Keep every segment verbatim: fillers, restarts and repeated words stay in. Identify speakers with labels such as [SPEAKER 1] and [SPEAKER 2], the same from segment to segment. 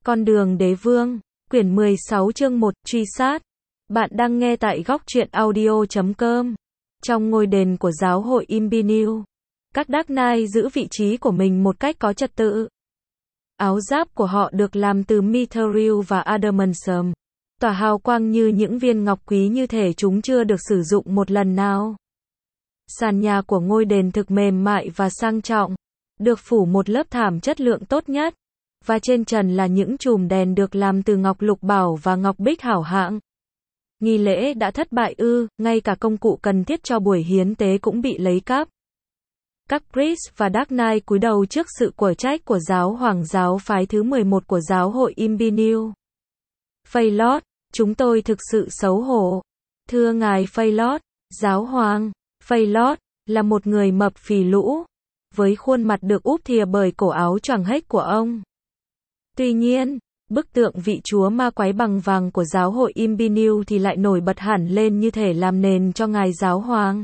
[SPEAKER 1] Con đường đế vương, quyển mười sáu chương một, truy sát. Bạn đang nghe tại góc truyện audio chấm com. Trong ngôi đền của giáo hội Imbiniu, các Dark Knight giữ vị trí của mình một cách có trật tự. Áo giáp của họ được làm từ Mithril và Adamantium, tỏa hào quang như những viên ngọc quý như thể chúng chưa được sử dụng một lần nào. Sàn nhà của ngôi đền thực mềm mại và sang trọng, được phủ một lớp thảm chất lượng tốt nhất, và trên trần là những chùm đèn được làm từ ngọc lục bảo và ngọc bích hảo hạng. Nghi lễ đã thất bại ư? Ngay cả công cụ cần thiết cho buổi hiến tế cũng bị lấy cắp. Các priest và Dark Knight cúi đầu trước sự quở trách của giáo hoàng giáo phái thứ mười một của giáo hội Imbiniu. Phaelot, chúng tôi thực sự xấu hổ. Thưa ngài Phaelot, giáo hoàng, Phaelot là một người mập phì lũ, với khuôn mặt được úp thìa bởi cổ áo choàng hếch của ông. Tuy nhiên, bức tượng vị chúa ma quái bằng vàng của giáo hội Imbiniu thì lại nổi bật hẳn lên như thể làm nền cho ngài giáo hoàng.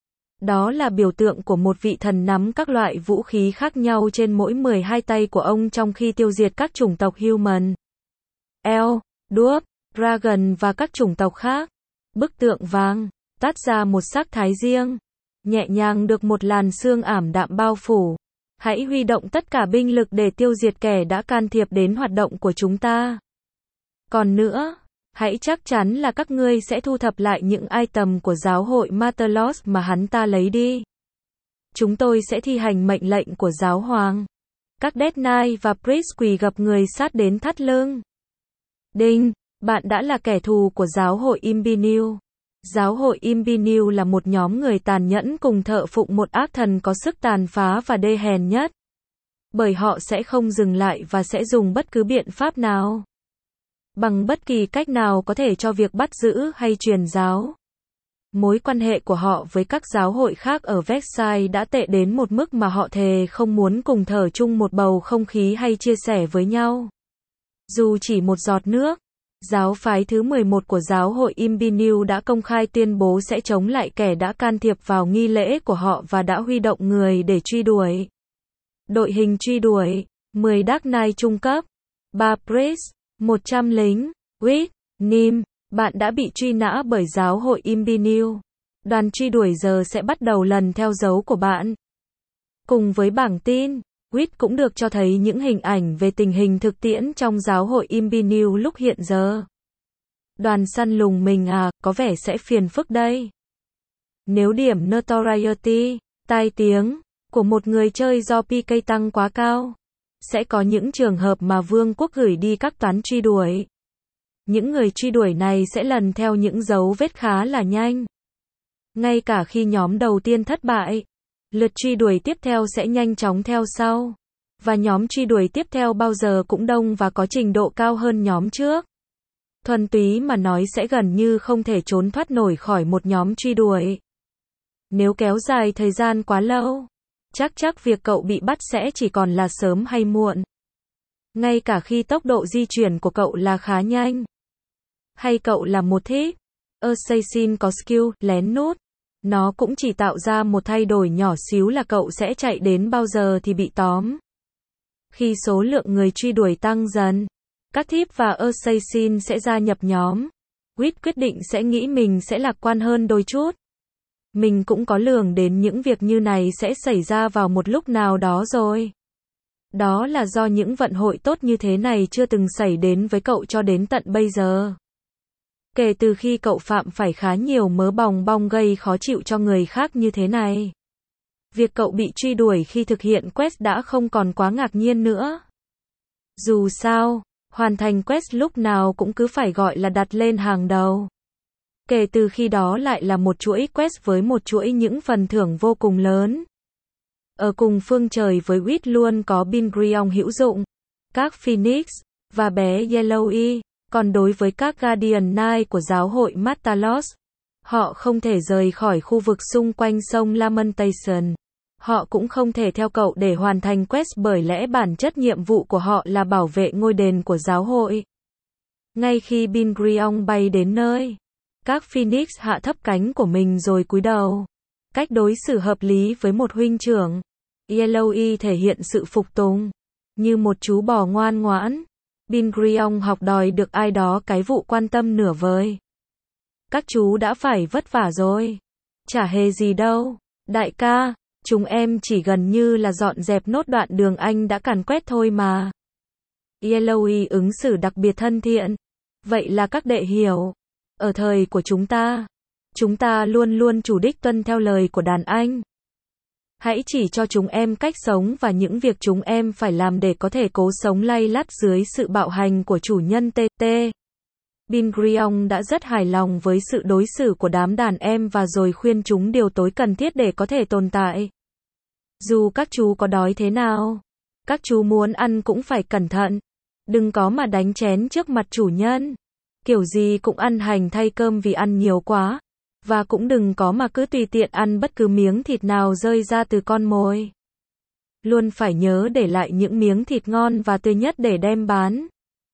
[SPEAKER 1] Đó là biểu tượng của một vị thần nắm các loại vũ khí khác nhau trên mỗi mười hai tay của ông trong khi tiêu diệt các chủng tộc Human, Elf, Dwarf, Dragon và các chủng tộc khác. Bức tượng vàng toát ra một sắc thái riêng, nhẹ nhàng được một làn sương ảm đạm bao phủ. Hãy huy động tất cả binh lực để tiêu diệt kẻ đã can thiệp đến hoạt động của chúng ta. Còn nữa, hãy chắc chắn là các ngươi sẽ thu thập lại những item của giáo hội Martelos mà hắn ta lấy đi. Chúng tôi sẽ thi hành mệnh lệnh của giáo hoàng. Các Death Knight và Priest quỳ gập người sát đến thắt lưng. Đinh, bạn đã là kẻ thù của giáo hội Imbiniu. Giáo hội Imbiniu là một nhóm người tàn nhẫn cùng thợ phụng một ác thần có sức tàn phá và đê hèn nhất. Bởi họ sẽ không dừng lại và sẽ dùng bất cứ biện pháp nào, bằng bất kỳ cách nào có thể cho việc bắt giữ hay truyền giáo. Mối quan hệ của họ với các giáo hội khác ở Versailles đã tệ đến một mức mà họ thề không muốn cùng thở chung một bầu không khí hay chia sẻ với nhau dù chỉ một giọt nước. Giáo phái thứ mười một của giáo hội Imbiniu đã công khai tuyên bố sẽ chống lại kẻ đã can thiệp vào nghi lễ của họ và đã huy động người để truy đuổi. Đội hình truy đuổi, mười Dark Knight trung cấp, ba Priest, một trăm lính. Wit, Nim, bạn đã bị truy nã bởi giáo hội Imbiniu. Đoàn truy đuổi giờ sẽ bắt đầu lần theo dấu của bạn. Cùng với bảng tin, Wit cũng được cho thấy những hình ảnh về tình hình thực tiễn trong giáo hội Imbiniu lúc hiện giờ. Đoàn săn lùng mình à, có vẻ sẽ phiền phức đây. Nếu điểm notoriety, tai tiếng, của một người chơi do pê ca tăng quá cao, sẽ có những trường hợp mà vương quốc gửi đi các toán truy đuổi. Những người truy đuổi này sẽ lần theo những dấu vết khá là nhanh. Ngay cả khi nhóm đầu tiên thất bại, lượt truy đuổi tiếp theo sẽ nhanh chóng theo sau. Và nhóm truy đuổi tiếp theo bao giờ cũng đông và có trình độ cao hơn nhóm trước. Thuần túy mà nói sẽ gần như không thể trốn thoát nổi khỏi một nhóm truy đuổi. Nếu kéo dài thời gian quá lâu, chắc chắc việc cậu bị bắt sẽ chỉ còn là sớm hay muộn. Ngay cả khi tốc độ di chuyển của cậu là khá nhanh. Hay cậu là một thief, assassin có skill, lén nút. Nó cũng chỉ tạo ra một thay đổi nhỏ xíu là cậu sẽ chạy đến bao giờ thì bị tóm. Khi số lượng người truy đuổi tăng dần, các thief và assassin sẽ gia nhập nhóm. Wit quyết định sẽ nghĩ mình sẽ lạc quan hơn đôi chút. Mình cũng có lường đến những việc như này sẽ xảy ra vào một lúc nào đó rồi. Đó là do những vận hội tốt như thế này chưa từng xảy đến với cậu cho đến tận bây giờ. Kể từ khi cậu phạm phải khá nhiều mớ bòng bong gây khó chịu cho người khác như thế này, việc cậu bị truy đuổi khi thực hiện quest đã không còn quá ngạc nhiên nữa. Dù sao, hoàn thành quest lúc nào cũng cứ phải gọi là đặt lên hàng đầu. Kể từ khi đó lại là một chuỗi quest với một chuỗi những phần thưởng vô cùng lớn. Ở cùng phương trời với Wit luôn có Bingrion hữu dụng, các Phoenix, và bé Yellowy. Còn đối với các Guardian Knight của giáo hội Martelos, họ không thể rời khỏi khu vực xung quanh sông Lamentation. Họ cũng không thể theo cậu để hoàn thành quest bởi lẽ bản chất nhiệm vụ của họ là bảo vệ ngôi đền của giáo hội. Ngay khi Bingrion bay đến nơi, các Phoenix hạ thấp cánh của mình rồi cúi đầu. Cách đối xử hợp lý với một huynh trưởng. Yellowy thể hiện sự phục tùng, như một chú bò ngoan ngoãn. Bin Gurion học đòi được ai đó cái vụ quan tâm nửa vời. Các chú đã phải vất vả rồi. Chả hề gì đâu. Đại ca, chúng em chỉ gần như là dọn dẹp nốt đoạn đường anh đã càn quét thôi mà. Yellowy ứng xử đặc biệt thân thiện. Vậy là các đệ hiểu. Ở thời của chúng ta, chúng ta luôn luôn chủ đích tuân theo lời của đàn anh. Hãy chỉ cho chúng em cách sống và những việc chúng em phải làm để có thể cố sống lay lắt dưới sự bạo hành của chủ nhân tê tê. Bin Gurion đã rất hài lòng với sự đối xử của đám đàn em và rồi khuyên chúng điều tối cần thiết để có thể tồn tại. Dù các chú có đói thế nào, các chú muốn ăn cũng phải cẩn thận. Đừng có mà đánh chén trước mặt chủ nhân. Kiểu gì cũng ăn hành thay cơm vì ăn nhiều quá. Và cũng đừng có mà cứ tùy tiện ăn bất cứ miếng thịt nào rơi ra từ con mồi. Luôn phải nhớ để lại những miếng thịt ngon và tươi nhất để đem bán.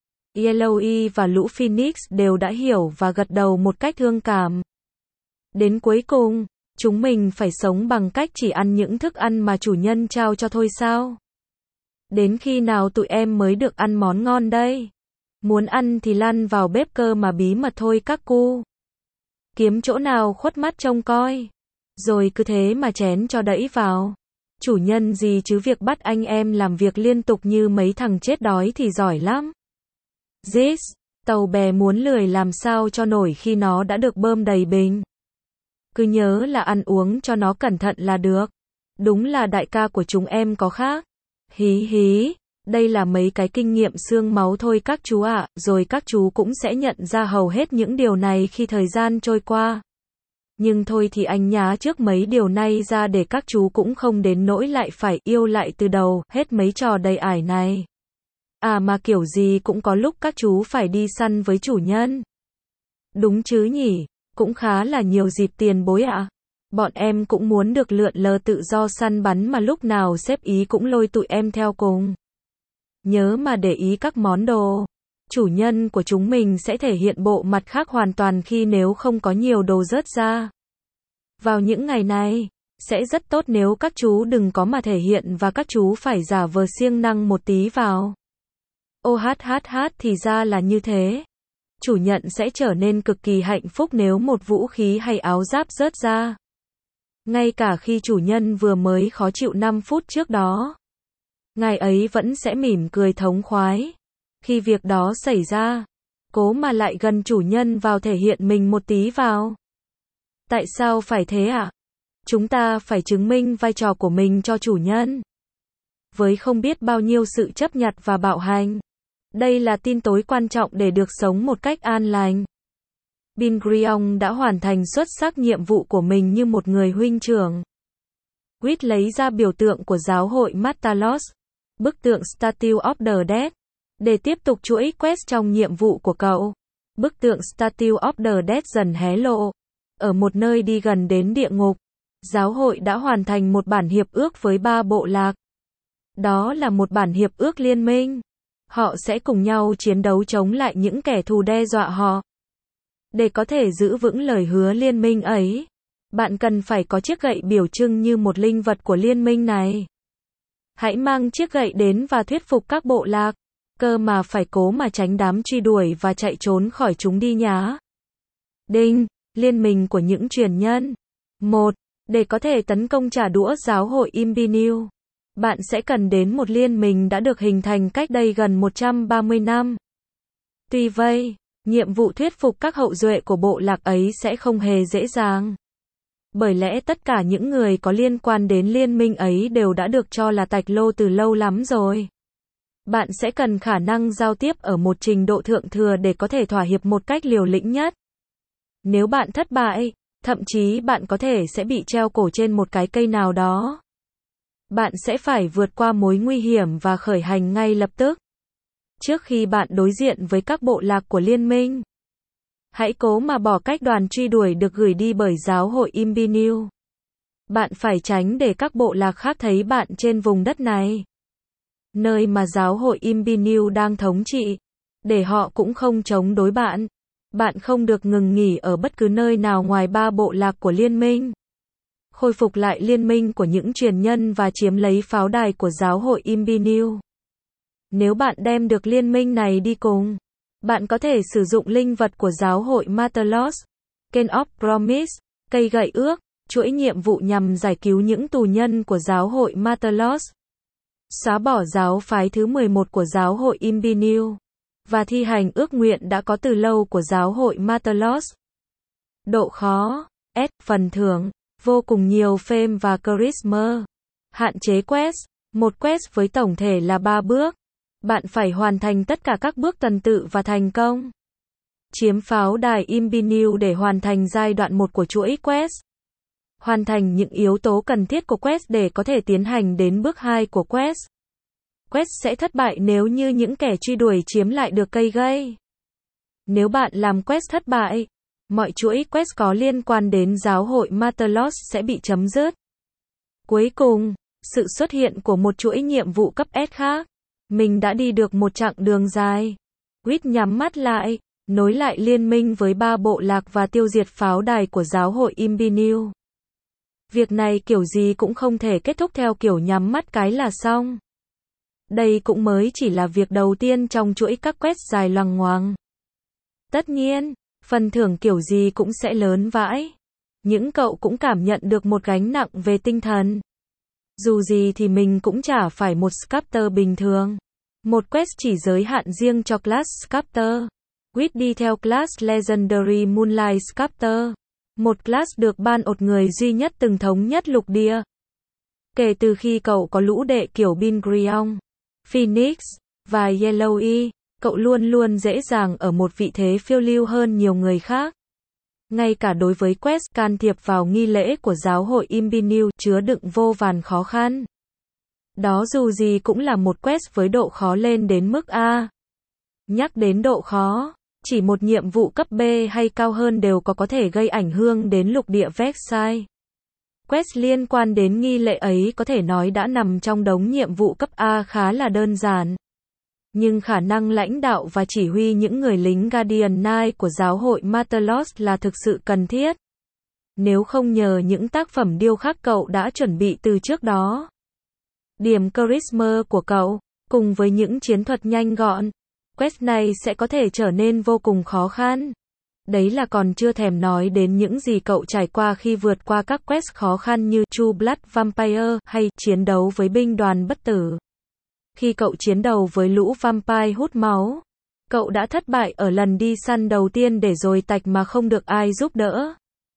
[SPEAKER 1] Yellowy và lũ Phoenix đều đã hiểu và gật đầu một cách thương cảm. Đến cuối cùng, chúng mình phải sống bằng cách chỉ ăn những thức ăn mà chủ nhân trao cho thôi sao? Đến khi nào tụi em mới được ăn món ngon đây? Muốn ăn thì lăn vào bếp cơ mà bí mật thôi các cu. Kiếm chỗ nào khuất mắt trông coi. Rồi cứ thế mà chén cho đẫy vào. Chủ nhân gì chứ việc bắt anh em làm việc liên tục như mấy thằng chết đói thì giỏi lắm. Zis, tàu bè muốn lười làm sao cho nổi khi nó đã được bơm đầy bình. Cứ nhớ là ăn uống cho nó cẩn thận là được. Đúng là đại ca của chúng em có khác. Hí hí, đây là mấy cái kinh nghiệm xương máu thôi các chú ạ, rồi các chú cũng sẽ nhận ra hầu hết những điều này khi thời gian trôi qua. Nhưng thôi thì anh nhá trước mấy điều này ra để các chú cũng không đến nỗi lại phải yêu lại từ đầu, hết mấy trò đầy ải này. À mà kiểu gì cũng có lúc các chú phải đi săn với chủ nhân. Đúng chứ nhỉ, cũng khá là nhiều dịp tiền bối ạ. À. Bọn em cũng muốn được lượn lờ tự do săn bắn mà lúc nào sếp ý cũng lôi tụi em theo cùng. Nhớ mà để ý các món đồ. Chủ nhân của chúng mình sẽ thể hiện bộ mặt khác hoàn toàn khi nếu không có nhiều đồ rớt ra. Vào những ngày này, sẽ rất tốt nếu các chú đừng có mà thể hiện và các chú phải giả vờ siêng năng một tí vào. Ô hát hát hát thì ra là như thế. Chủ nhận sẽ trở nên cực kỳ hạnh phúc nếu một vũ khí hay áo giáp rớt ra. Ngay cả khi chủ nhân vừa mới khó chịu năm phút trước đó. Ngài ấy vẫn sẽ mỉm cười thống khoái. Khi việc đó xảy ra, cố mà lại gần chủ nhân vào thể hiện mình một tí vào. Tại sao phải thế ạ? À? Chúng ta phải chứng minh vai trò của mình cho chủ nhân. Với không biết bao nhiêu sự chấp nhặt và bạo hành. Đây là tin tối quan trọng để được sống một cách an lành. Bin Gurion đã hoàn thành xuất sắc nhiệm vụ của mình như một người huynh trưởng. Whit lấy ra biểu tượng của giáo hội Matalos, bức tượng Statue of the Dead, để tiếp tục chuỗi quest trong nhiệm vụ của cậu. Bức tượng Statue of the Dead dần hé lộ. Ở một nơi đi gần đến địa ngục, giáo hội đã hoàn thành một bản hiệp ước với ba bộ lạc. Đó là một bản hiệp ước liên minh. Họ sẽ cùng nhau chiến đấu chống lại những kẻ thù đe dọa họ. Để có thể giữ vững lời hứa liên minh ấy, bạn cần phải có chiếc gậy biểu trưng như một linh vật của liên minh này. Hãy mang chiếc gậy đến và thuyết phục các bộ lạc. Cơ mà phải cố mà tránh đám truy đuổi và chạy trốn khỏi chúng đi nhá. Đinh, liên minh của những truyền nhân. một. Để có thể tấn công trả đũa giáo hội Imbinew, bạn sẽ cần đến một liên minh đã được hình thành cách đây gần một trăm ba mươi năm. Tuy vậy, nhiệm vụ thuyết phục các hậu duệ của bộ lạc ấy sẽ không hề dễ dàng. Bởi lẽ tất cả những người có liên quan đến liên minh ấy đều đã được cho là tạch lô từ lâu lắm rồi. Bạn sẽ cần khả năng giao tiếp ở một trình độ thượng thừa để có thể thỏa hiệp một cách liều lĩnh nhất. Nếu bạn thất bại, thậm chí bạn có thể sẽ bị treo cổ trên một cái cây nào đó. Bạn sẽ phải vượt qua mối nguy hiểm và khởi hành ngay lập tức. Trước khi bạn đối diện với các bộ lạc của liên minh, hãy cố mà bỏ cách đoàn truy đuổi được gửi đi bởi giáo hội Imbinew. Bạn phải tránh để các bộ lạc khác thấy bạn trên vùng đất này. Nơi mà giáo hội Imbinew đang thống trị. Để họ cũng không chống đối bạn. Bạn không được ngừng nghỉ ở bất cứ nơi nào ngoài ba bộ lạc của liên minh. Khôi phục lại liên minh của những truyền nhân và chiếm lấy pháo đài của giáo hội Imbinew. Nếu bạn đem được liên minh này đi cùng, bạn có thể sử dụng linh vật của giáo hội Martelos, Cane of Promise, cây gậy ước, chuỗi nhiệm vụ nhằm giải cứu những tù nhân của giáo hội Martelos, xóa bỏ giáo phái thứ mười một của giáo hội Imbiniu, và thi hành ước nguyện đã có từ lâu của giáo hội Martelos. Độ khó, S, phần thưởng, vô cùng nhiều fame và charisma. Hạn chế quest, một quest với tổng thể là ba bước. Bạn phải hoàn thành tất cả các bước tuần tự và thành công. Chiếm pháo đài Imbiniu để hoàn thành giai đoạn một của chuỗi quest. Hoàn thành những yếu tố cần thiết của quest để có thể tiến hành đến bước hai của quest. Quest sẽ thất bại nếu như những kẻ truy đuổi chiếm lại được cây gây. Nếu bạn làm quest thất bại, mọi chuỗi quest có liên quan đến giáo hội Martelos sẽ bị chấm dứt. Cuối cùng, sự xuất hiện của một chuỗi nhiệm vụ cấp S khác. Mình đã đi được một chặng đường dài. Quýt nhắm mắt lại, nối lại liên minh với ba bộ lạc và tiêu diệt pháo đài của giáo hội Imbiniu. Việc này kiểu gì cũng không thể kết thúc theo kiểu nhắm mắt cái là xong. Đây cũng mới chỉ là việc đầu tiên trong chuỗi các quest dài loằng ngoằng. Tất nhiên, phần thưởng kiểu gì cũng sẽ lớn vãi. Những cậu cũng cảm nhận được một gánh nặng về tinh thần. Dù gì thì mình cũng chả phải một sculptor bình thường. Một quest chỉ giới hạn riêng cho class sculptor. Quýt đi theo class Legendary Moonlight Sculptor. Một class được ban một người duy nhất từng thống nhất lục địa. Kể từ khi cậu có lũ đệ kiểu Bingrion, Phoenix, và Yellowy, cậu luôn luôn dễ dàng ở một vị thế phiêu lưu hơn nhiều người khác. Ngay cả đối với quest can thiệp vào nghi lễ của giáo hội Imbiniu chứa đựng vô vàn khó khăn. Đó dù gì cũng là một quest với độ khó lên đến mức A. Nhắc đến độ khó, chỉ một nhiệm vụ cấp B hay cao hơn đều có có thể gây ảnh hưởng đến lục địa Vexai. Quest liên quan đến nghi lễ ấy có thể nói đã nằm trong đống nhiệm vụ cấp A khá là đơn giản. Nhưng khả năng lãnh đạo và chỉ huy những người lính Guardian Knight của giáo hội Martelos là thực sự cần thiết. Nếu không nhờ những tác phẩm điêu khắc cậu đã chuẩn bị từ trước đó. Điểm charisma của cậu, cùng với những chiến thuật nhanh gọn, quest này sẽ có thể trở nên vô cùng khó khăn. Đấy là còn chưa thèm nói đến những gì cậu trải qua khi vượt qua các quest khó khăn như True Blood Vampire hay chiến đấu với binh đoàn bất tử. Khi cậu chiến đấu với lũ vampire hút máu, cậu đã thất bại ở lần đi săn đầu tiên để rồi tạch mà không được ai giúp đỡ.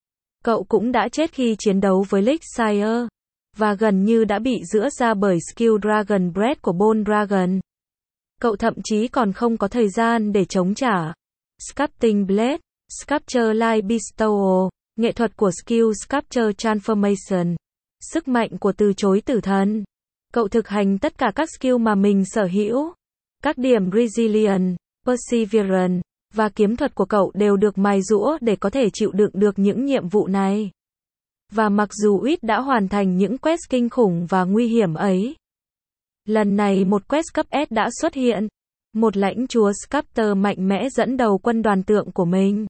[SPEAKER 1] Cậu cũng đã chết khi chiến đấu với Elixir, và gần như đã bị rữa ra bởi skill Dragon Breath của Bone Dragon. Cậu thậm chí còn không có thời gian để chống trả. Sculpting Blade, Sculpture Light Bestowal, nghệ thuật của skill Sculpture Transformation, sức mạnh của từ chối tử thần. Cậu thực hành tất cả các skill mà mình sở hữu. Các điểm Resilience, Perseverance, và kiếm thuật của cậu đều được mài giũa để có thể chịu đựng được những nhiệm vụ này. Và mặc dù Uit đã hoàn thành những quest kinh khủng và nguy hiểm ấy, lần này một quest cấp S đã xuất hiện. Một lãnh chúa Sculptor mạnh mẽ dẫn đầu quân đoàn tượng của mình.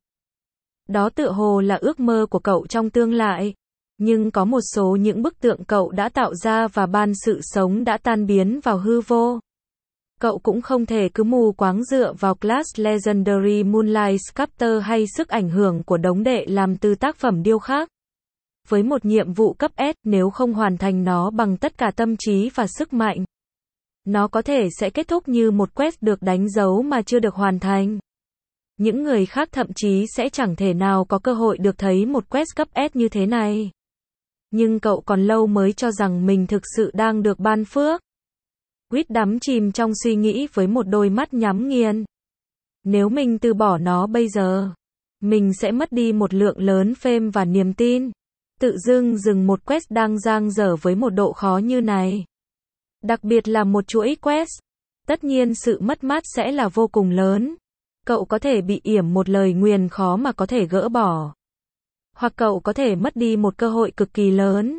[SPEAKER 1] Đó tựa hồ là ước mơ của cậu trong tương lai. Nhưng có một số những bức tượng cậu đã tạo ra và ban sự sống đã tan biến vào hư vô. Cậu cũng không thể cứ mù quáng dựa vào class Legendary Moonlight Sculptor hay sức ảnh hưởng của đống đệ làm từ tác phẩm điêu khắc. Với một nhiệm vụ cấp S, nếu không hoàn thành nó bằng tất cả tâm trí và sức mạnh, nó có thể sẽ kết thúc như một quest được đánh dấu mà chưa được hoàn thành. Những người khác thậm chí sẽ chẳng thể nào có cơ hội được thấy một quest cấp S như thế này. Nhưng cậu còn lâu mới cho rằng mình thực sự đang được ban phước. Quýt đắm chìm trong suy nghĩ với một đôi mắt nhắm nghiền. Nếu mình từ bỏ nó bây giờ, mình sẽ mất đi một lượng lớn fame và niềm tin. Tự dưng dừng một quest đang dang dở với một độ khó như này. Đặc biệt là một chuỗi quest. Tất nhiên sự mất mát sẽ là vô cùng lớn. Cậu có thể bị yểm một lời nguyền khó mà có thể gỡ bỏ. Hoặc cậu có thể mất đi một cơ hội cực kỳ lớn.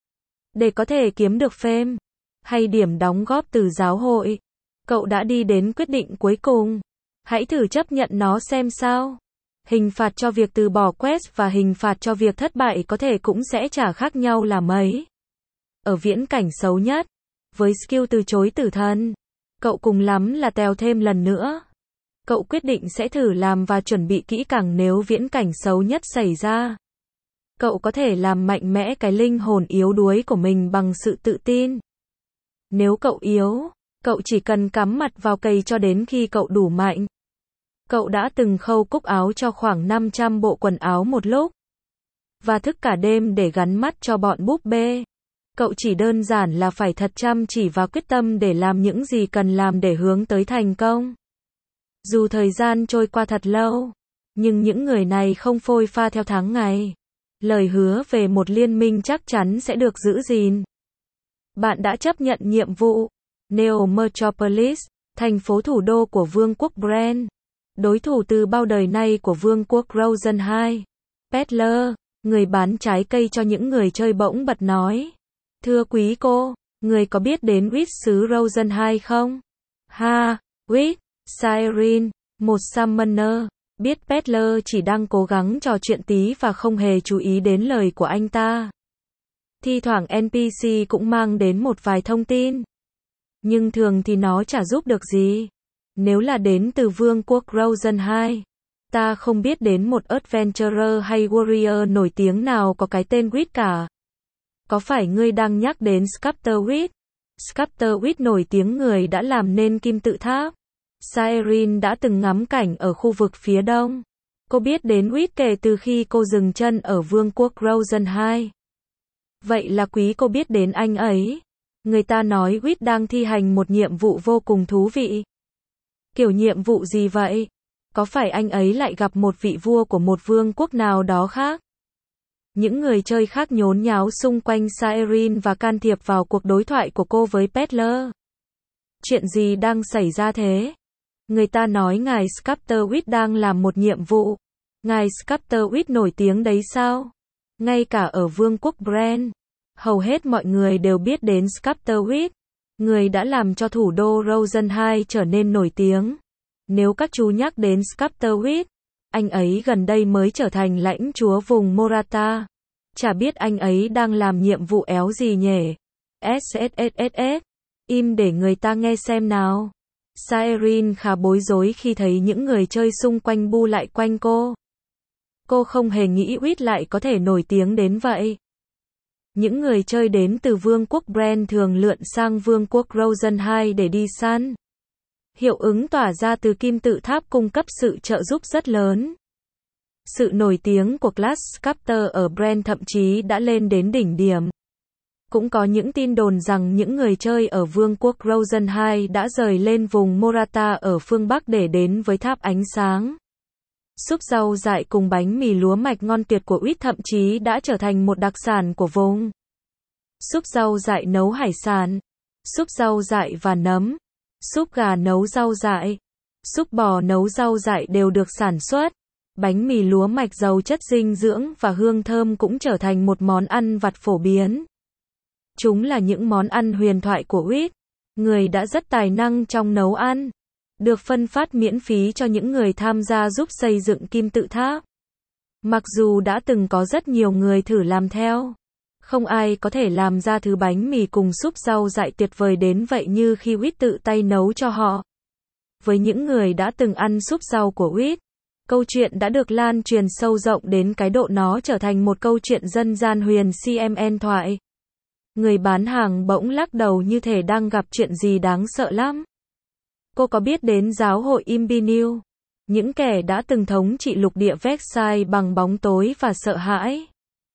[SPEAKER 1] Để có thể kiếm được fame, hay điểm đóng góp từ giáo hội. Cậu đã đi đến quyết định cuối cùng. Hãy thử chấp nhận nó xem sao. Hình phạt cho việc từ bỏ quest và hình phạt cho việc thất bại có thể cũng sẽ chả khác nhau là mấy. Ở viễn cảnh xấu nhất, với skill từ chối tử thần, Cậu cùng lắm là tèo thêm lần nữa. Cậu quyết định sẽ thử làm và chuẩn bị kỹ càng nếu viễn cảnh xấu nhất xảy ra. Cậu có thể làm mạnh mẽ cái linh hồn yếu đuối của mình bằng sự tự tin. Nếu cậu yếu, cậu chỉ cần cắm mặt vào cây cho đến khi cậu đủ mạnh. Cậu đã từng khâu cúc áo cho khoảng năm trăm bộ quần áo một lúc. Và thức cả đêm để gắn mắt cho bọn búp bê. Cậu chỉ đơn giản là phải thật chăm chỉ và quyết tâm để làm những gì cần làm để hướng tới thành công. Dù thời gian trôi qua thật lâu, nhưng những người này không phôi pha theo tháng ngày. Lời hứa về một liên minh chắc chắn sẽ được giữ gìn. Bạn đã chấp nhận nhiệm vụ. Neo Metropolis, thành phố thủ đô của Vương quốc Bran. Đối thủ từ bao đời nay của Vương quốc Rosen hai. Peddler, người bán trái cây cho những người chơi bỗng bật nói. Thưa quý cô, người có biết đến Wit xứ Rosen hai không? Ha, Wit, Siren, một summoner. Biết Peddler chỉ đang cố gắng trò chuyện tí và không hề chú ý đến lời của anh ta. Thi thoảng en pê xê cũng mang đến một vài thông tin. Nhưng thường thì nó chả giúp được gì. Nếu là đến từ Vương quốc Rosen hai, ta không biết đến một adventurer hay warrior nổi tiếng nào có cái tên Wit cả. Có phải ngươi đang nhắc đến Sculptor Wit? Sculptor Wit nổi tiếng người đã làm nên kim tự tháp. Siren đã từng ngắm cảnh ở khu vực phía đông. Cô biết đến Wit kể từ khi cô dừng chân ở Vương quốc Rosen hai. Vậy là quý cô biết đến anh ấy. Người ta nói Wit đang thi hành một nhiệm vụ vô cùng thú vị. Kiểu nhiệm vụ gì vậy? Có phải anh ấy lại gặp một vị vua của một vương quốc nào đó khác? Những người chơi khác nhốn nháo xung quanh Siren và can thiệp vào cuộc đối thoại của cô với Peddler. Chuyện gì đang xảy ra thế? Người ta nói ngài Sculptor Wit đang làm một nhiệm vụ. Ngài Sculptor Wit nổi tiếng đấy sao? Ngay cả ở Vương quốc Bran, hầu hết mọi người đều biết đến Sculptor Wit. Người đã làm cho thủ đô Rosen hai trở nên nổi tiếng. Nếu các chú nhắc đến Sculptor Wit, anh ấy gần đây mới trở thành lãnh chúa vùng Morata. Chả biết anh ấy đang làm nhiệm vụ éo gì nhỉ? SSSSS. Im để người ta nghe xem nào. Siren khá bối rối khi thấy những người chơi xung quanh bu lại quanh cô. Cô không hề nghĩ Wit lại có thể nổi tiếng đến vậy. Những người chơi đến từ Vương quốc Bran thường lượn sang Vương quốc Rosen hai để đi săn. Hiệu ứng tỏa ra từ kim tự tháp cung cấp sự trợ giúp rất lớn. Sự nổi tiếng của Class Sculptor ở Bran thậm chí đã lên đến đỉnh điểm. Cũng có những tin đồn rằng những người chơi ở Vương quốc Rosen hai đã rời lên vùng Morata ở phương Bắc để đến với tháp ánh sáng. Súp rau dại cùng bánh mì lúa mạch ngon tuyệt của Wit thậm chí đã trở thành một đặc sản của vùng. Súp rau dại nấu hải sản, súp rau dại và nấm, súp gà nấu rau dại, súp bò nấu rau dại đều được sản xuất. Bánh mì lúa mạch giàu chất dinh dưỡng và hương thơm cũng trở thành một món ăn vặt phổ biến. Chúng là những món ăn huyền thoại của Wit, người đã rất tài năng trong nấu ăn, được phân phát miễn phí cho những người tham gia giúp xây dựng kim tự tháp. Mặc dù đã từng có rất nhiều người thử làm theo, không ai có thể làm ra thứ bánh mì cùng súp rau dại tuyệt vời đến vậy như khi Wit tự tay nấu cho họ. Với những người đã từng ăn súp rau của Wit, câu chuyện đã được lan truyền sâu rộng đến cái độ nó trở thành một câu chuyện dân gian huyền xê em thoại. Người bán hàng bỗng lắc đầu như thể đang gặp chuyện gì đáng sợ lắm. Cô có biết đến giáo hội Imbiniu? Những kẻ đã từng thống trị lục địa Versailles bằng bóng tối và sợ hãi.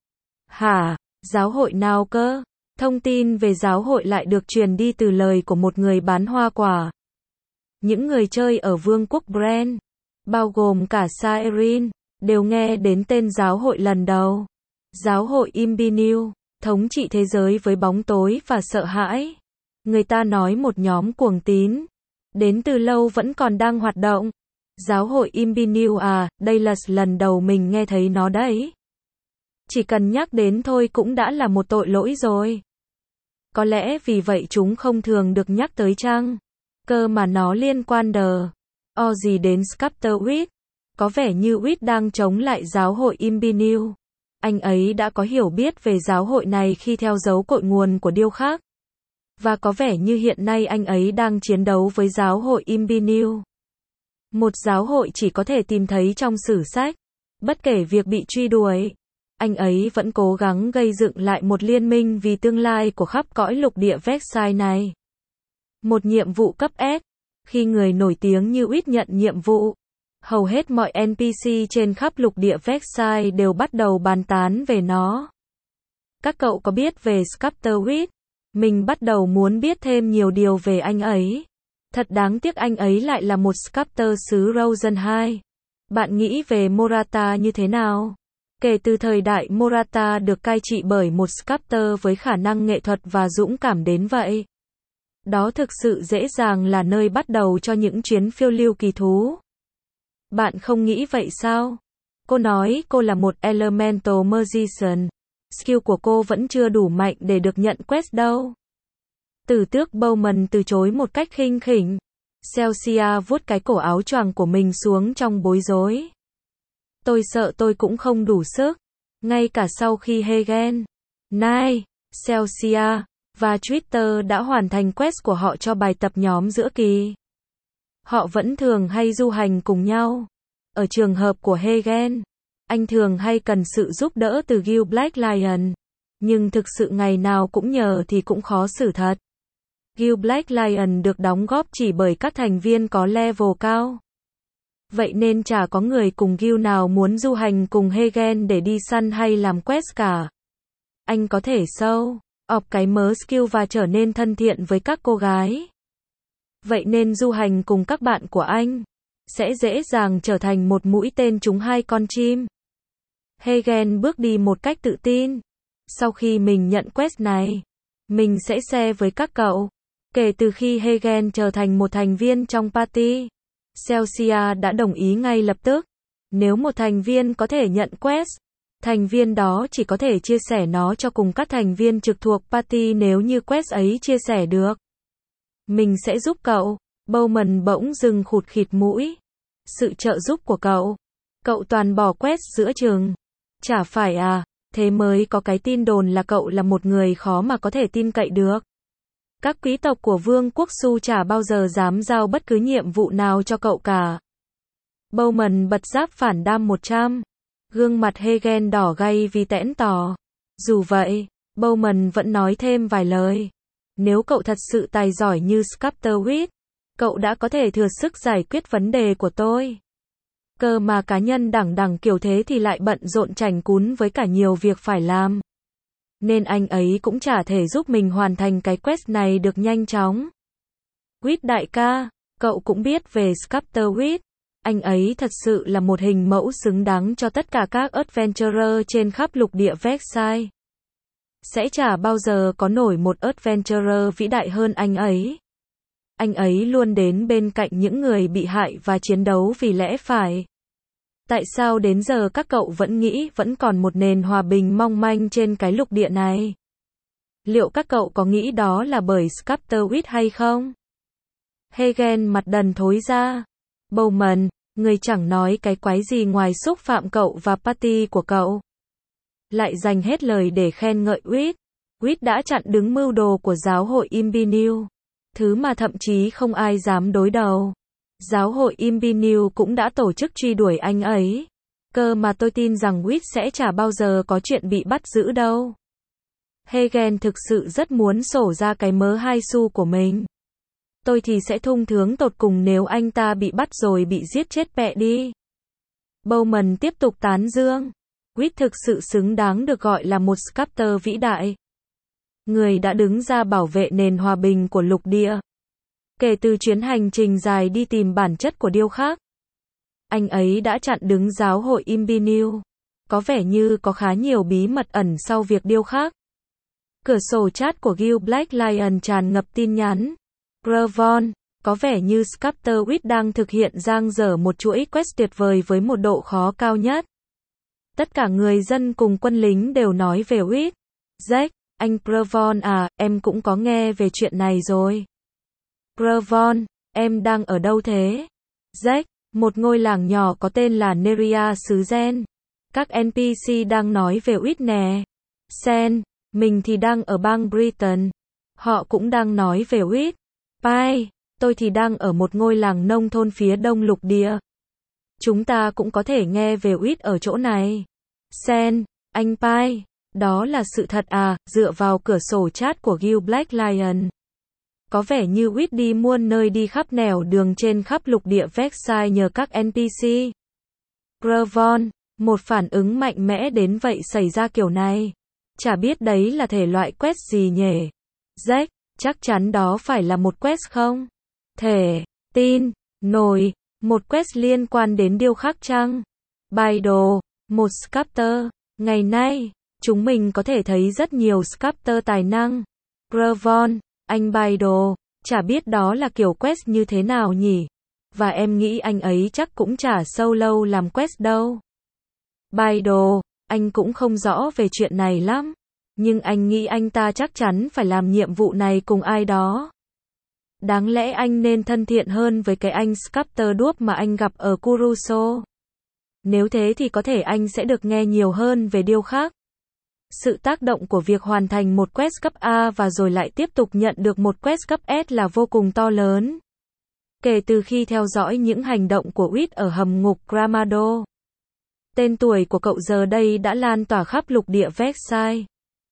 [SPEAKER 1] Hả? Giáo hội nào cơ? Thông tin về giáo hội lại được truyền đi từ lời của một người bán hoa quả. Những người chơi ở Vương quốc Bran, bao gồm cả Siren, đều nghe đến tên giáo hội lần đầu. Giáo hội Imbiniu, thống trị thế giới với bóng tối và sợ hãi. Người ta nói một nhóm cuồng tín, đến từ lâu vẫn còn đang hoạt động. Giáo hội Imbiniu à, đây là lần đầu mình nghe thấy nó đấy. Chỉ cần nhắc đến thôi cũng đã là một tội lỗi rồi. Có lẽ vì vậy chúng không thường được nhắc tới chăng? Cơ mà nó liên quan đờ o gì đến Sculptor Wit. Có vẻ như Wit đang chống lại giáo hội Imbiniu. Anh ấy đã có hiểu biết về giáo hội này khi theo dấu cội nguồn của điêu khắc. Và có vẻ như hiện nay anh ấy đang chiến đấu với giáo hội Imbinew. Một giáo hội chỉ có thể tìm thấy trong sử sách. Bất kể việc bị truy đuổi, anh ấy vẫn cố gắng gây dựng lại một liên minh vì tương lai của khắp cõi lục địa Vexai này. Một nhiệm vụ cấp S. Khi người nổi tiếng như Wit nhận nhiệm vụ, hầu hết mọi en pê xê trên khắp lục địa Vexai đều bắt đầu bàn tán về nó. Các cậu có biết về Sculptor Wit? Mình bắt đầu muốn biết thêm nhiều điều về anh ấy. Thật đáng tiếc anh ấy lại là một Sculptor xứ Rosen hai. Bạn nghĩ về Morata như thế nào? Kể từ thời đại Morata được cai trị bởi một Sculptor với khả năng nghệ thuật và dũng cảm đến vậy. Đó thực sự dễ dàng là nơi bắt đầu cho những chuyến phiêu lưu kỳ thú. Bạn không nghĩ vậy sao? Cô nói cô là một Elemental Magician. Skill của cô vẫn chưa đủ mạnh để được nhận quest đâu. Tử tước Bowman từ chối một cách khinh khỉnh. Celsia vuốt cái cổ áo choàng của mình xuống trong bối rối. Tôi sợ tôi cũng không đủ sức. Ngay cả sau khi Hagen, Nai, Celsia và Twitter đã hoàn thành quest của họ cho bài tập nhóm giữa kỳ. Họ vẫn thường hay du hành cùng nhau. Ở trường hợp của Hagen, anh thường hay cần sự giúp đỡ từ Guild Black Lion. Nhưng thực sự ngày nào cũng nhờ thì cũng khó xử thật. Guild Black Lion được đóng góp chỉ bởi các thành viên có level cao. Vậy nên chả có người cùng guild nào muốn du hành cùng Hagen để đi săn hay làm quest cả. Anh có thể sâu, học cái mớ skill và trở nên thân thiện với các cô gái. Vậy nên du hành cùng các bạn của anh sẽ dễ dàng trở thành một mũi tên trúng hai con chim. Hagen bước đi một cách tự tin. Sau khi mình nhận quest này, mình sẽ share với các cậu. Kể từ khi Hagen trở thành một thành viên trong party, Celsia đã đồng ý ngay lập tức. Nếu một thành viên có thể nhận quest, thành viên đó chỉ có thể chia sẻ nó cho cùng các thành viên trực thuộc party nếu như quest ấy chia sẻ được. Mình sẽ giúp cậu. Bowman bỗng dừng khụt khịt mũi. Sự trợ giúp của cậu. Cậu toàn bỏ quest giữa chừng. Chả phải à, thế mới có cái tin đồn là cậu là một người khó mà có thể tin cậy được. Các quý tộc của Vương quốc Su chả bao giờ dám giao bất cứ nhiệm vụ nào cho cậu cả. Bowman bật giáp phản đam một trăm. Gương mặt Hagen đỏ gay vì tẽn tỏ. Dù vậy, Bowman vẫn nói thêm vài lời. Nếu cậu thật sự tài giỏi như Sculptor Wit, cậu đã có thể thừa sức giải quyết vấn đề của tôi. Cơ mà cá nhân đẳng đẳng kiểu thế thì lại bận rộn chảnh cún với cả nhiều việc phải làm. Nên anh ấy cũng chả thể giúp mình hoàn thành cái quest này được nhanh chóng. Wit đại ca, cậu cũng biết về Sculptor Wit. Anh ấy thật sự là một hình mẫu xứng đáng cho tất cả các adventurer trên khắp lục địa Vexai. Sẽ chả bao giờ có nổi một adventurer vĩ đại hơn anh ấy. Anh ấy luôn đến bên cạnh những người bị hại và chiến đấu vì lẽ phải. Tại sao đến giờ các cậu vẫn nghĩ vẫn còn một nền hòa bình mong manh trên cái lục địa này? Liệu các cậu có nghĩ đó là bởi Sculptor Wit hay không? Hagen mặt đần thối ra. Bowman, người chẳng nói cái quái gì ngoài xúc phạm cậu và party của cậu. Lại dành hết lời để khen ngợi Wit. Wit đã chặn đứng mưu đồ của giáo hội Imbinew. Thứ mà thậm chí không ai dám đối đầu. Giáo hội Imbinew cũng đã tổ chức truy đuổi anh ấy. Cơ mà tôi tin rằng Wit sẽ chả bao giờ có chuyện bị bắt giữ đâu. Hagen thực sự rất muốn sổ ra cái mớ hai xu của mình. Tôi thì sẽ thung thướng tột cùng nếu anh ta bị bắt rồi bị giết chết bẹ đi. Bowman tiếp tục tán dương. Wit thực sự xứng đáng được gọi là một Sculptor vĩ đại. Người đã đứng ra bảo vệ nền hòa bình của lục địa. Kể từ chuyến hành trình dài đi tìm bản chất của điêu khắc, anh ấy đã chặn đứng giáo hội Imbinew. Có vẻ như có khá nhiều bí mật ẩn sau việc điêu khắc. Cửa sổ chat của Guild Black Lion tràn ngập tin nhắn. Gravon, có vẻ như Sculptor Wit đang thực hiện dang dở một chuỗi quest tuyệt vời với một độ khó cao nhất. Tất cả người dân cùng quân lính đều nói về Wit. Jack, anh Gravon à, em cũng có nghe về chuyện này rồi. Gravon, em đang ở đâu thế? Jack, một ngôi làng nhỏ có tên là Neria xứ Gen. Các en pê xê đang nói về Wit nè. Sen, mình thì đang ở bang Britain. Họ cũng đang nói về Whit. Pie, tôi thì đang ở một ngôi làng nông thôn phía đông lục địa. Chúng ta cũng có thể nghe về Whit ở chỗ này. Sen, anh Pie, đó là sự thật à, dựa vào cửa sổ chat của Gil Black Lion. Có vẻ như Whit đi muôn nơi đi khắp nẻo đường trên khắp lục địa Vexai nhờ các en pê xê. Gravon, một phản ứng mạnh mẽ đến vậy xảy ra kiểu này. Chả biết đấy là thể loại quest gì nhỉ? Jack, chắc chắn đó phải là một quest không? Thể, tin, nổi, một quest liên quan đến điêu khắc chăng? Bài đồ, một sculptor. Ngày nay, chúng mình có thể thấy rất nhiều sculptor tài năng. Gravon, anh bài đồ, chả biết đó là kiểu quest như thế nào nhỉ? Và em nghĩ anh ấy chắc cũng chả sâu lâu làm quest đâu. Bài đồ, anh cũng không rõ về chuyện này lắm. Nhưng anh nghĩ anh ta chắc chắn phải làm nhiệm vụ này cùng ai đó. Đáng lẽ anh nên thân thiện hơn với cái anh sculptor đuốc mà anh gặp ở Kuruso. Nếu thế thì có thể anh sẽ được nghe nhiều hơn về điêu khắc. Sự tác động của việc hoàn thành một quest cấp A và rồi lại tiếp tục nhận được một quest cấp S là vô cùng to lớn. Kể từ khi theo dõi những hành động của Whit ở hầm ngục Gramado, tên tuổi của cậu giờ đây đã lan tỏa khắp lục địa Vexai.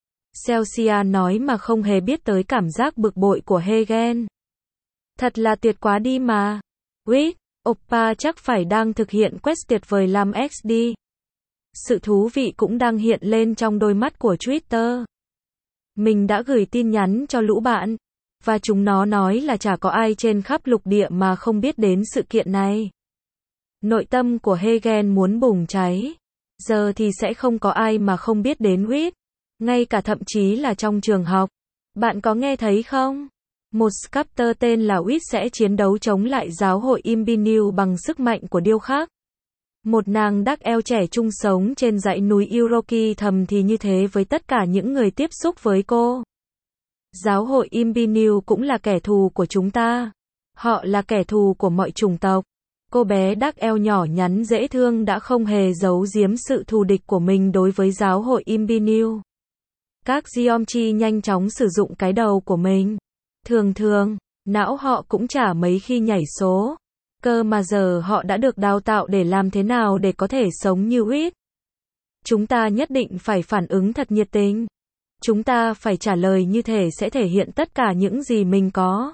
[SPEAKER 1] Celsia nói mà không hề biết tới cảm giác bực bội của Hegen. Thật là tuyệt quá đi mà. Whit, Oppa chắc phải đang thực hiện quest tuyệt vời làm ích đi. Sự thú vị cũng đang hiện lên trong đôi mắt của Twitter. Mình đã gửi tin nhắn cho lũ bạn, và chúng nó nói là chả có ai trên khắp lục địa mà không biết đến sự kiện này. Nội tâm của Hegen muốn bùng cháy. Giờ thì sẽ không có ai mà không biết đến Whit. Ngay cả thậm chí là trong trường học. Bạn có nghe thấy không? Một sculptor tên là Whit sẽ chiến đấu chống lại giáo hội Imbinu bằng sức mạnh của điêu khắc. Một nàng đắc eo trẻ trung sống trên dãy núi Iroki thầm thì như thế với tất cả những người tiếp xúc với cô. Giáo hội Imbinu cũng là kẻ thù của chúng ta. Họ là kẻ thù của mọi chủng tộc. Cô bé đắc eo nhỏ nhắn dễ thương đã không hề giấu giếm sự thù địch của mình đối với giáo hội Imbinu. Các Geomchi nhanh chóng sử dụng cái đầu của mình. Thường thường, não họ cũng chả mấy khi nhảy số. Cơ mà giờ họ đã được đào tạo để làm thế nào để có thể sống như Whit. Chúng ta nhất định phải phản ứng thật nhiệt tình. Chúng ta phải trả lời như thể sẽ thể hiện tất cả những gì mình có.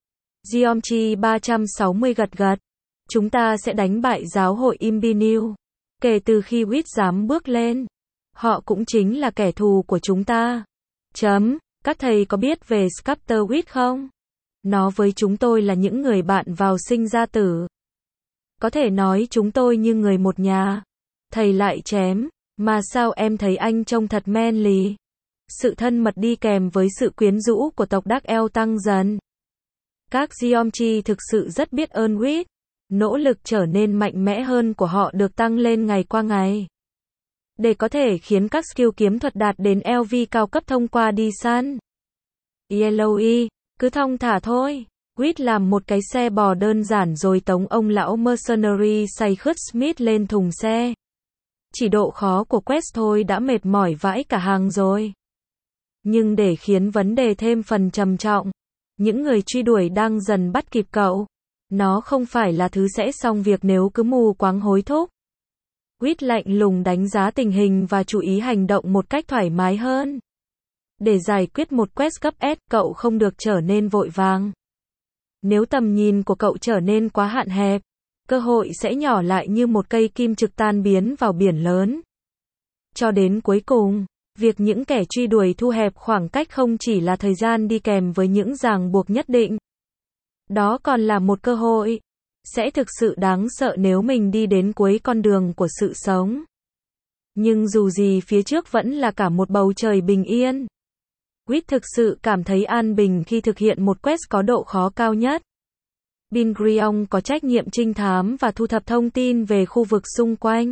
[SPEAKER 1] Geomchi ba trăm sáu mươi gật gật. Chúng ta sẽ đánh bại giáo hội Imbinu. Kể từ khi Whit dám bước lên, họ cũng chính là kẻ thù của chúng ta. Chấm. Các thầy có biết về Sculptor Whit không? Nó với chúng tôi là những người bạn vào sinh ra tử. Có thể nói chúng tôi như người một nhà. Thầy lại chém. Mà sao em thấy anh trông thật manly? Sự thân mật đi kèm với sự quyến rũ của tộc Đắc Eo tăng dần. Các Geomchi thực sự rất biết ơn Whit. Nỗ lực trở nên mạnh mẽ hơn của họ được tăng lên ngày qua ngày. Để có thể khiến các skill kiếm thuật đạt đến L V cao cấp thông qua đi săn. Yellowy, cứ thong thả thôi. Whit làm một cái xe bò đơn giản rồi tống ông lão mercenary say khướt Smith lên thùng xe. Chỉ độ khó của quest thôi đã mệt mỏi vãi cả hàng rồi. Nhưng để khiến vấn đề thêm phần trầm trọng, những người truy đuổi đang dần bắt kịp cậu. Nó không phải là thứ sẽ xong việc nếu cứ mù quáng hối thúc. Whit lạnh lùng đánh giá tình hình và chú ý hành động một cách thoải mái hơn. Để giải quyết một quest cấp S, cậu không được trở nên vội vàng. Nếu tầm nhìn của cậu trở nên quá hạn hẹp, cơ hội sẽ nhỏ lại như một cây kim trực tan biến vào biển lớn. Cho đến cuối cùng, việc những kẻ truy đuổi thu hẹp khoảng cách không chỉ là thời gian đi kèm với những ràng buộc nhất định. Đó còn là một cơ hội. Sẽ thực sự đáng sợ nếu mình đi đến cuối con đường của sự sống. Nhưng dù gì phía trước vẫn là cả một bầu trời bình yên. Whit thực sự cảm thấy an bình khi thực hiện một quest có độ khó cao nhất. Bingrion có trách nhiệm trinh thám và thu thập thông tin về khu vực xung quanh.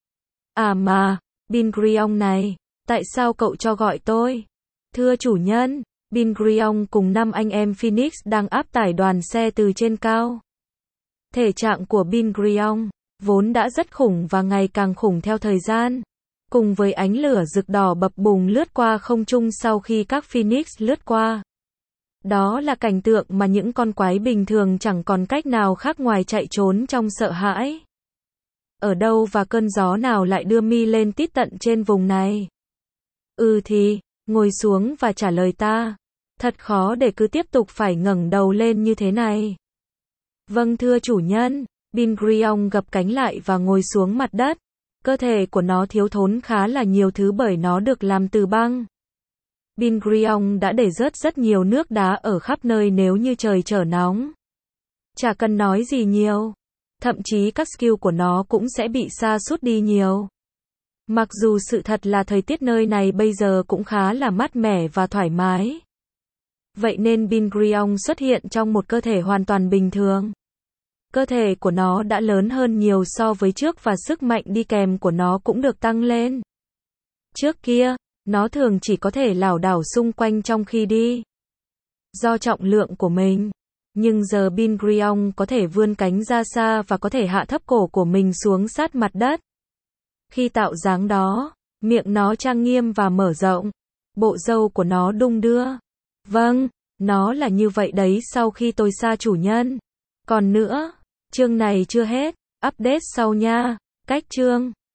[SPEAKER 1] À mà, Bingrion này, tại sao cậu cho gọi tôi? Thưa chủ nhân, Bingrion cùng năm anh em Phoenix đang áp tải đoàn xe từ trên cao. Thể trạng của Bingrion vốn đã rất khủng và ngày càng khủng theo thời gian. Cùng với ánh lửa rực đỏ bập bùng lướt qua không trung sau khi các Phoenix lướt qua. Đó là cảnh tượng mà những con quái bình thường chẳng còn cách nào khác ngoài chạy trốn trong sợ hãi. Ở đâu và cơn gió nào lại đưa mi lên tít tận trên vùng này? Ừ thì, ngồi xuống và trả lời ta. Thật khó để cứ tiếp tục phải ngẩng đầu lên như thế này. Vâng thưa chủ nhân. Bingriong gập cánh lại và ngồi xuống mặt đất. Cơ thể của nó thiếu thốn khá là nhiều thứ bởi nó được làm từ băng. Bingriong đã để rớt rất nhiều nước đá ở khắp nơi nếu như trời trở nóng. Chả cần nói gì nhiều. Thậm chí các skill của nó cũng sẽ bị sa sút đi nhiều. Mặc dù sự thật là thời tiết nơi này bây giờ cũng khá là mát mẻ và thoải mái. Vậy nên Bingriong xuất hiện trong một cơ thể hoàn toàn bình thường. Cơ thể của nó đã lớn hơn nhiều so với trước và sức mạnh đi kèm của nó cũng được tăng lên. Trước kia, nó thường chỉ có thể lảo đảo xung quanh trong khi đi. Do trọng lượng của mình. Nhưng giờ Bingriong có thể vươn cánh ra xa và có thể hạ thấp cổ của mình xuống sát mặt đất. Khi tạo dáng đó, miệng nó trang nghiêm và mở rộng. Bộ râu của nó đung đưa. Vâng, nó là như vậy đấy sau khi tôi xa chủ nhân. Còn nữa, chương này chưa hết, update sau nha. Cách chương